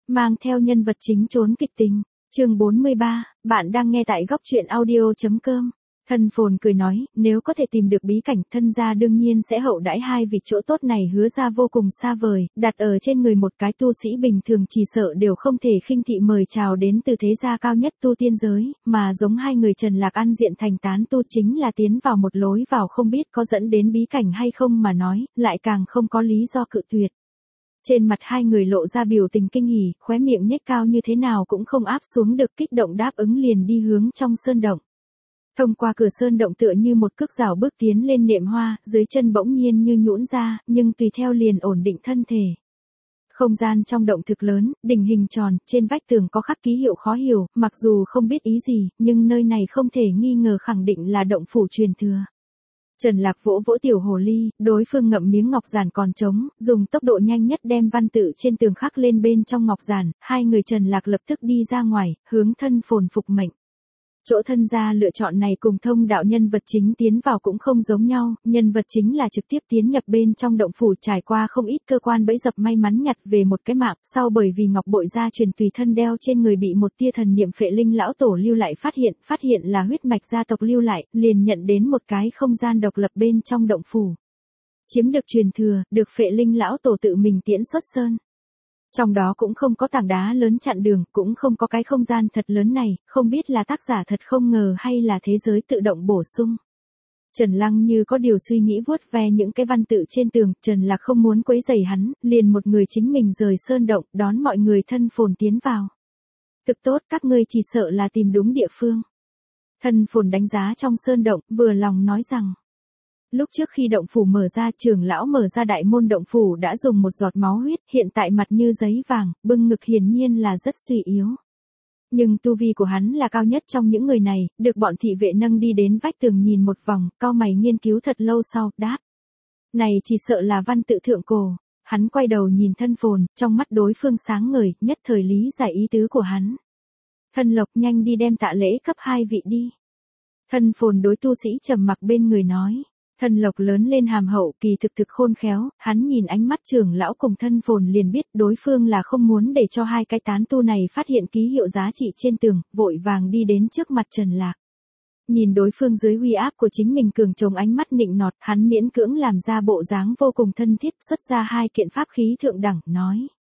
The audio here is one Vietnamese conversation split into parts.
mang theo nhân vật chính trốn kịch tình. Chương 43, bạn đang nghe tại góc truyện audio.com. Thân phồn cười nói, nếu có thể tìm được bí cảnh, thân gia đương nhiên sẽ hậu đãi hai vị chỗ tốt này hứa ra vô cùng xa vời, đặt ở trên người một cái tu sĩ bình thường chỉ sợ đều không thể khinh thị mời chào đến từ thế gia cao nhất tu tiên giới, mà giống hai người Trần Lạc ăn diện thành tán tu chính là tiến vào một lối vào không biết có dẫn đến bí cảnh hay không mà nói, lại càng không có lý do cự tuyệt. Trên mặt hai người lộ ra biểu tình kinh hỉ, khóe miệng nhếch cao như thế nào cũng không áp xuống được, kích động đáp ứng liền đi hướng trong sơn động. Thông qua cửa sơn động tựa như một cước rào bước tiến lên nệm hoa, dưới chân bỗng nhiên như nhũn ra, nhưng tùy theo liền ổn định thân thể. Không gian trong động thực lớn, đỉnh hình tròn, trên vách tường có khắc ký hiệu khó hiểu, mặc dù không biết ý gì, nhưng nơi này không thể nghi ngờ khẳng định là động phủ truyền thừa. Trần Lạc vỗ vỗ tiểu hồ ly, đối phương ngậm miếng ngọc giản còn trống, dùng tốc độ nhanh nhất đem văn tự trên tường khắc lên bên trong ngọc giản, hai người Trần Lạc lập tức đi ra ngoài, hướng thân phồn phục mệnh. Chỗ thân gia lựa chọn này cùng thông đạo nhân vật chính tiến vào cũng không giống nhau, nhân vật chính là trực tiếp tiến nhập bên trong động phủ trải qua không ít cơ quan bẫy dập may mắn nhặt về một cái mạng, sau bởi vì ngọc bội gia truyền tùy thân đeo trên người bị một tia thần niệm Phệ Linh lão tổ lưu lại phát hiện là huyết mạch gia tộc lưu lại, liền nhận đến một cái không gian độc lập bên trong động phủ. Chiếm được truyền thừa, được Phệ Linh lão tổ tự mình tiễn xuất sơn. Trong đó cũng không có tảng đá lớn chặn đường, cũng không có cái không gian thật lớn này, không biết là tác giả thật không ngờ hay là thế giới tự động bổ sung. Trần Lăng như có điều suy nghĩ vuốt ve những cái văn tự trên tường, Trần Lạc không muốn quấy rầy hắn, liền một người chính mình rời sơn động, đón mọi người thân phồn tiến vào. Thực tốt, các ngươi chỉ sợ là tìm đúng địa phương. Thân phồn đánh giá trong sơn động, vừa lòng nói rằng. Lúc trước khi động phủ mở ra, trưởng lão mở ra đại môn động phủ đã dùng một giọt máu huyết, hiện tại mặt như giấy vàng, bưng ngực hiển nhiên là rất suy yếu. Nhưng tu vi của hắn là cao nhất trong những người này, được bọn thị vệ nâng đi đến vách tường nhìn một vòng, cau mày nghiên cứu thật lâu sau, đáp. Này chỉ sợ là văn tự thượng cổ. Hắn quay đầu nhìn thân phồn, trong mắt đối phương sáng ngời, nhất thời lý giải ý tứ của hắn. Thân Lộc nhanh đi đem tạ lễ cấp hai vị đi. Thân phồn đối tu sĩ trầm mặc bên người nói. Thân Lộc lớn lên hàm hậu, kỳ thực khôn khéo, hắn nhìn ánh mắt trưởng lão cùng thân phồn liền biết đối phương là không muốn để cho hai cái tán tu này phát hiện ký hiệu giá trị trên tường, vội vàng đi đến trước mặt Trần Lạc. Nhìn đối phương dưới uy áp của chính mình cường trống ánh mắt nịnh nọt, hắn miễn cưỡng làm ra bộ dáng vô cùng thân thiết, xuất ra hai kiện pháp khí thượng đẳng, nói.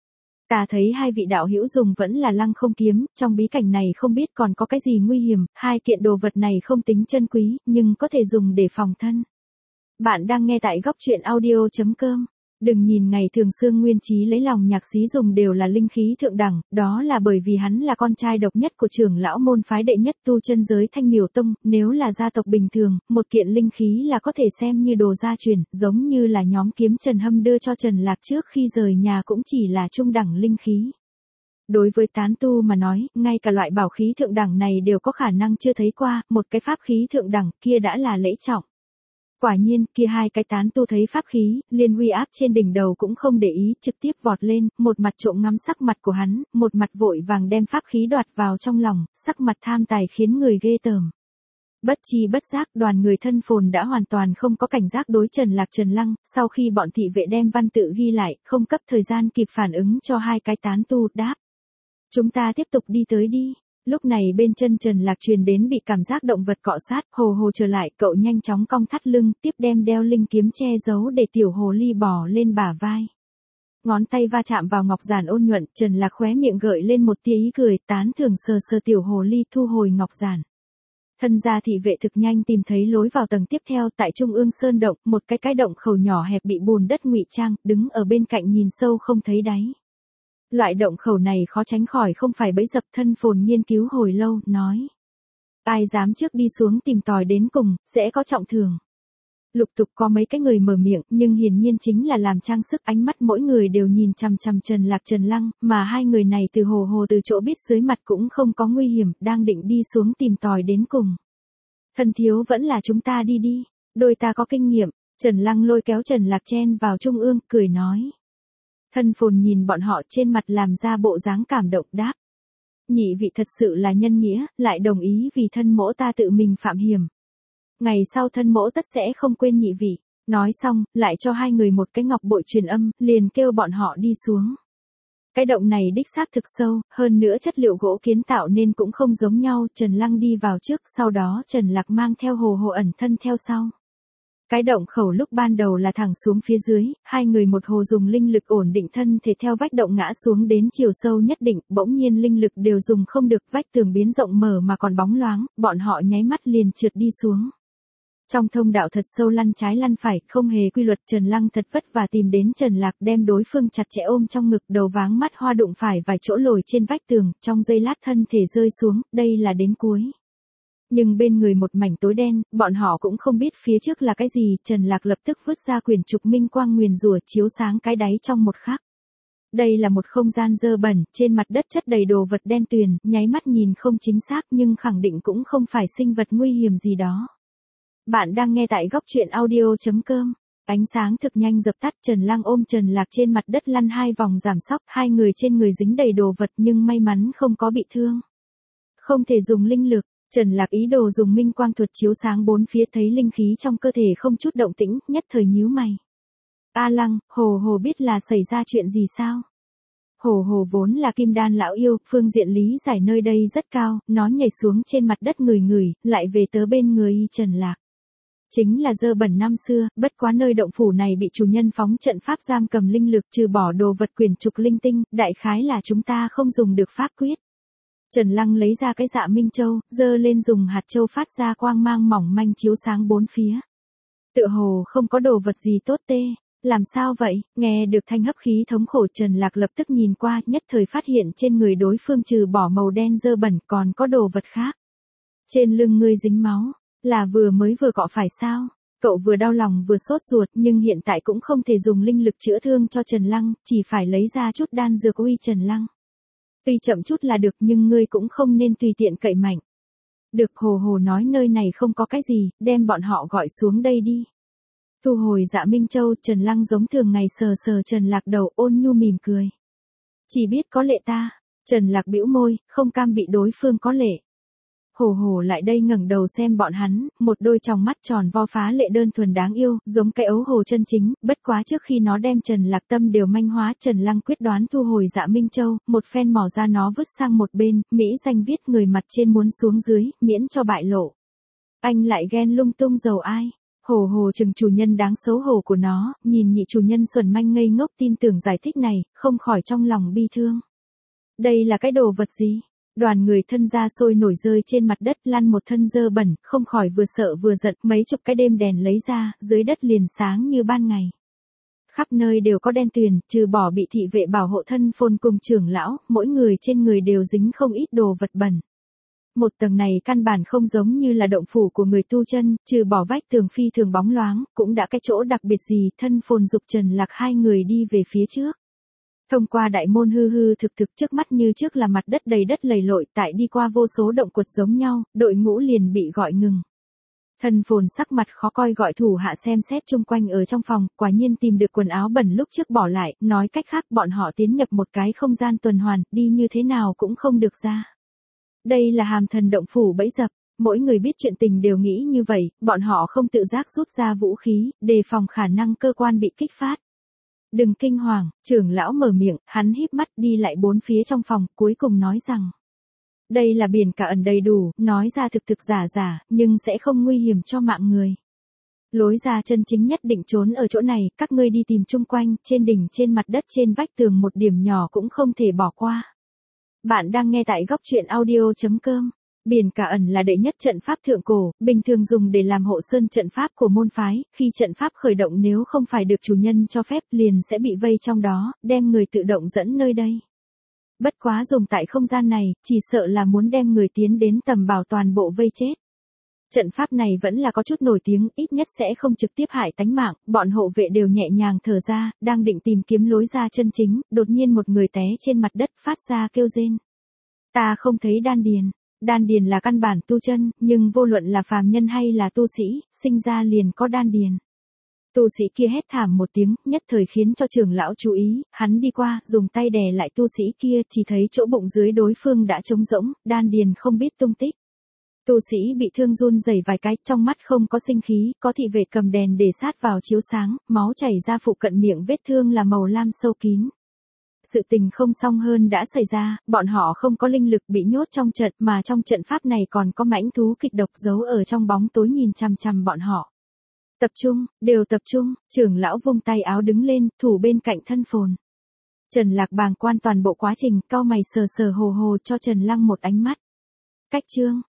Ta thấy hai vị đạo hữu dùng vẫn là Lăng Không kiếm, trong bí cảnh này không biết còn có cái gì nguy hiểm, hai kiện đồ vật này không tính chân quý, nhưng có thể dùng để phòng thân. Bạn đang nghe tại góc truyện audio.com. Đừng nhìn ngày thường Sương Nguyên Chí lấy lòng nhạc sĩ dùng đều là linh khí thượng đẳng, đó là bởi vì hắn là con trai độc nhất của trưởng lão môn phái đệ nhất tu chân giới Thanh Miểu Tông, nếu là gia tộc bình thường, một kiện linh khí là có thể xem như đồ gia truyền, giống như là nhóm kiếm Trần Hâm đưa cho Trần Lạc trước khi rời nhà cũng chỉ là trung đẳng linh khí. Đối với tán tu mà nói, ngay cả loại bảo khí thượng đẳng này đều có khả năng chưa thấy qua, một cái pháp khí thượng đẳng kia đã là lễ trọng. Quả nhiên, kia hai cái tán tu thấy pháp khí, liền uy áp trên đỉnh đầu cũng không để ý, trực tiếp vọt lên, một mặt trộm ngắm sắc mặt của hắn, một mặt vội vàng đem pháp khí đoạt vào trong lòng, sắc mặt tham tài khiến người ghê tởm. Bất chi bất giác, đoàn người thân phồn đã hoàn toàn không có cảnh giác đối Trần Lạc Trần Lăng, sau khi bọn thị vệ đem văn tự ghi lại, không cấp thời gian kịp phản ứng cho hai cái tán tu, đáp. Chúng ta tiếp tục đi tới đi. Lúc này bên chân Trần Lạc truyền đến bị cảm giác động vật cọ sát, hồ trở lại, cậu nhanh chóng cong thắt lưng, tiếp đem đeo linh kiếm che giấu để tiểu hồ ly bò lên bả vai. Ngón tay va chạm vào ngọc giản ôn nhuận, Trần Lạc khóe miệng gợi lên một tia ý cười, tán thưởng sờ tiểu hồ ly thu hồi ngọc giản. Thân gia thị vệ thực nhanh tìm thấy lối vào tầng tiếp theo, tại trung ương sơn động, một cái động khẩu nhỏ hẹp bị bùn đất ngụy trang, đứng ở bên cạnh nhìn sâu không thấy đáy. Loại động khẩu này khó tránh khỏi không phải bẫy dập, thân phồn nghiên cứu hồi lâu, nói. Ai dám trước đi xuống tìm tòi đến cùng, sẽ có trọng thưởng. Lục tục có mấy cái người mở miệng, nhưng hiển nhiên chính là làm trang sức, ánh mắt mỗi người đều nhìn chằm chằm Trần Lạc Trần Lăng, mà hai người này từ hồ từ chỗ biết dưới mặt cũng không có nguy hiểm, đang định đi xuống tìm tòi đến cùng. Thân thiếu vẫn là chúng ta đi, đôi ta có kinh nghiệm, Trần Lăng lôi kéo Trần Lạc chen vào trung ương, cười nói. Thân phồn nhìn bọn họ trên mặt làm ra bộ dáng cảm động, đáp. Nhị vị thật sự là nhân nghĩa, lại đồng ý vì thân mỗ ta tự mình phạm hiểm. Ngày sau thân mỗ tất sẽ không quên nhị vị. Nói xong, lại cho hai người một cái ngọc bội truyền âm, liền kêu bọn họ đi xuống. Cái động này đích xác thực sâu, hơn nữa chất liệu gỗ kiến tạo nên cũng không giống nhau, Trần Lăng đi vào trước, sau đó Trần Lạc mang theo Hồ Hồ ẩn thân theo sau. Cái động khẩu lúc ban đầu là thẳng xuống phía dưới, hai người một hồ dùng linh lực ổn định thân thể theo vách động ngã xuống đến chiều sâu nhất định, bỗng nhiên linh lực đều dùng không được, vách tường biến rộng mở mà còn bóng loáng, bọn họ nháy mắt liền trượt đi xuống. Trong thông đạo thật sâu lăn trái lăn phải, không hề quy luật, Trần Lăng thật vất vả tìm đến Trần Lạc, đem đối phương chặt chẽ ôm trong ngực, đầu váng mắt hoa đụng phải vài chỗ lồi trên vách tường, trong giây lát thân thể rơi xuống, đây là đến cuối. Nhưng bên người một mảnh tối đen, bọn họ cũng không biết phía trước là cái gì, Trần Lạc lập tức vứt ra quyển trục minh quang nguyền rủa chiếu sáng cái đáy trong một khắc. Đây là một không gian dơ bẩn, trên mặt đất chất đầy đồ vật đen tuyền, nháy mắt nhìn không chính xác nhưng khẳng định cũng không phải sinh vật nguy hiểm gì đó. Bạn đang nghe tại góc truyện audio.com. Ánh sáng thực nhanh dập tắt, Trần Lăng ôm Trần Lạc trên mặt đất lăn hai vòng giảm sóc, hai người trên người dính đầy đồ vật nhưng may mắn không có bị thương. Không thể dùng linh lực, Trần Lạc ý đồ dùng minh quang thuật chiếu sáng bốn phía, thấy linh khí trong cơ thể không chút động tĩnh, nhất thời nhíu mày. A Lăng, Hồ Hồ biết là xảy ra chuyện gì sao? Hồ Hồ vốn là kim đan lão yêu, phương diện lý giải nơi đây rất cao, nó nhảy xuống trên mặt đất ngửi ngửi, lại về tới bên người Trần Lạc. Chính là dơ bẩn năm xưa, bất quá nơi động phủ này bị chủ nhân phóng trận pháp giam cầm linh lực, trừ bỏ đồ vật quyển trục linh tinh, đại khái là chúng ta không dùng được pháp quyết. Trần Lăng lấy ra cái dạ minh châu, dơ lên dùng hạt châu phát ra quang mang mỏng manh chiếu sáng bốn phía. Tựa hồ không có đồ vật gì tốt tê. Làm sao vậy? Nghe được thanh hấp khí thống khổ, Trần Lạc lập tức nhìn qua, nhất thời phát hiện trên người đối phương trừ bỏ màu đen dơ bẩn còn có đồ vật khác. Trên lưng ngươi dính máu, là vừa cọ phải sao? Cậu vừa đau lòng vừa sốt ruột nhưng hiện tại cũng không thể dùng linh lực chữa thương cho Trần Lăng, chỉ phải lấy ra chút đan dược uy Trần Lăng. Tuy chậm chút là được nhưng ngươi cũng không nên tùy tiện cậy mạnh. Được, Hồ Hồ nói nơi này không có cái gì, đem bọn họ gọi xuống đây đi. Thu hồi dạ minh châu, Trần Lăng giống thường ngày sờ sờ Trần Lạc đầu, ôn nhu mỉm cười. Chỉ biết có lệ ta. Trần Lạc bĩu môi, không cam bị đối phương có lệ. Hồ Hồ lại đây ngẩng đầu xem bọn hắn, một đôi tròng mắt tròn vo phá lệ đơn thuần đáng yêu, giống cái ấu hồ chân chính, bất quá trước khi nó đem Trần Lạc tâm đều manh hóa, Trần Lăng quyết đoán thu hồi dạ minh châu, một phen mỏ ra nó vứt sang một bên, Mỹ danh viết người mặt trên muốn xuống dưới, miễn cho bại lộ. Anh lại ghen lung tung dầu ai? Hồ Hồ chừng chủ nhân đáng xấu hổ của nó, nhìn nhị chủ nhân xuẩn manh ngây ngốc tin tưởng giải thích này, không khỏi trong lòng bi thương. Đây là cái đồ vật gì? Đoàn người thân ra sôi nổi rơi trên mặt đất, lăn một thân dơ bẩn, không khỏi vừa sợ vừa giận, mấy chục cái đêm đèn lấy ra, dưới đất liền sáng như ban ngày. Khắp nơi đều có đen tuyền, trừ bỏ bị thị vệ bảo hộ thân phồn cùng trưởng lão, mỗi người trên người đều dính không ít đồ vật bẩn. Một tầng này căn bản không giống như là động phủ của người tu chân, trừ bỏ vách tường phi thường bóng loáng, cũng đã cái chỗ đặc biệt gì, thân phồn dục Trần Lạc hai người đi về phía trước. Thông qua đại môn hư hư thực thực, trước mắt như trước là mặt đất đầy đất lầy lội, tại đi qua vô số động quật giống nhau, đội ngũ liền bị gọi ngừng. Thân phồn sắc mặt khó coi gọi thủ hạ xem xét chung quanh ở trong phòng, quả nhiên tìm được quần áo bẩn lúc trước bỏ lại, nói cách khác bọn họ tiến nhập một cái không gian tuần hoàn, đi như thế nào cũng không được ra. Đây là hàm thần động phủ bẫy dập, mỗi người biết chuyện tình đều nghĩ như vậy, bọn họ không tự giác rút ra vũ khí, đề phòng khả năng cơ quan bị kích phát. Đừng kinh hoàng, trưởng lão mở miệng, hắn híp mắt đi lại bốn phía trong phòng, cuối cùng nói rằng. Đây là biển cả ẩn đầy đủ, nói ra thực thực giả giả, nhưng sẽ không nguy hiểm cho mạng người. Lối ra chân chính nhất định trốn ở chỗ này, các ngươi đi tìm chung quanh, trên đỉnh, trên mặt đất, trên vách tường một điểm nhỏ cũng không thể bỏ qua. Bạn đang nghe tại góc truyện audio.com. Biển cả ẩn là đệ nhất trận pháp thượng cổ, bình thường dùng để làm hộ sơn trận pháp của môn phái, khi trận pháp khởi động nếu không phải được chủ nhân cho phép liền sẽ bị vây trong đó, đem người tự động dẫn nơi đây. Bất quá dùng tại không gian này, chỉ sợ là muốn đem người tiến đến tầm bảo toàn bộ vây chết. Trận pháp này vẫn là có chút nổi tiếng, ít nhất sẽ không trực tiếp hại tánh mạng, bọn hộ vệ đều nhẹ nhàng thở ra, đang định tìm kiếm lối ra chân chính, đột nhiên một người té trên mặt đất phát ra kêu rên. Ta không thấy đan điền. Đan điền là căn bản tu chân, nhưng vô luận là phàm nhân hay là tu sĩ, sinh ra liền có đan điền. Tu sĩ kia hét thảm một tiếng, nhất thời khiến cho trưởng lão chú ý, hắn đi qua, dùng tay đè lại tu sĩ kia, chỉ thấy chỗ bụng dưới đối phương đã trống rỗng, đan điền không biết tung tích. Tu sĩ bị thương run rẩy vài cái, trong mắt không có sinh khí, có thị vệ cầm đèn để sát vào chiếu sáng, máu chảy ra phụ cận miệng vết thương là màu lam sâu kín. Sự tình không xong hơn đã xảy ra, bọn họ không có linh lực bị nhốt trong trận mà trong trận pháp này còn có mãnh thú kịch độc giấu ở trong bóng tối nhìn chằm chằm bọn họ. Tập trung, đều tập trung, trưởng lão vung tay áo đứng lên, thủ bên cạnh thân phồn. Trần Lạc bàng quan toàn bộ quá trình, cau mày sờ sờ hồ hồ cho Trần Lăng một ánh mắt. Cách chương.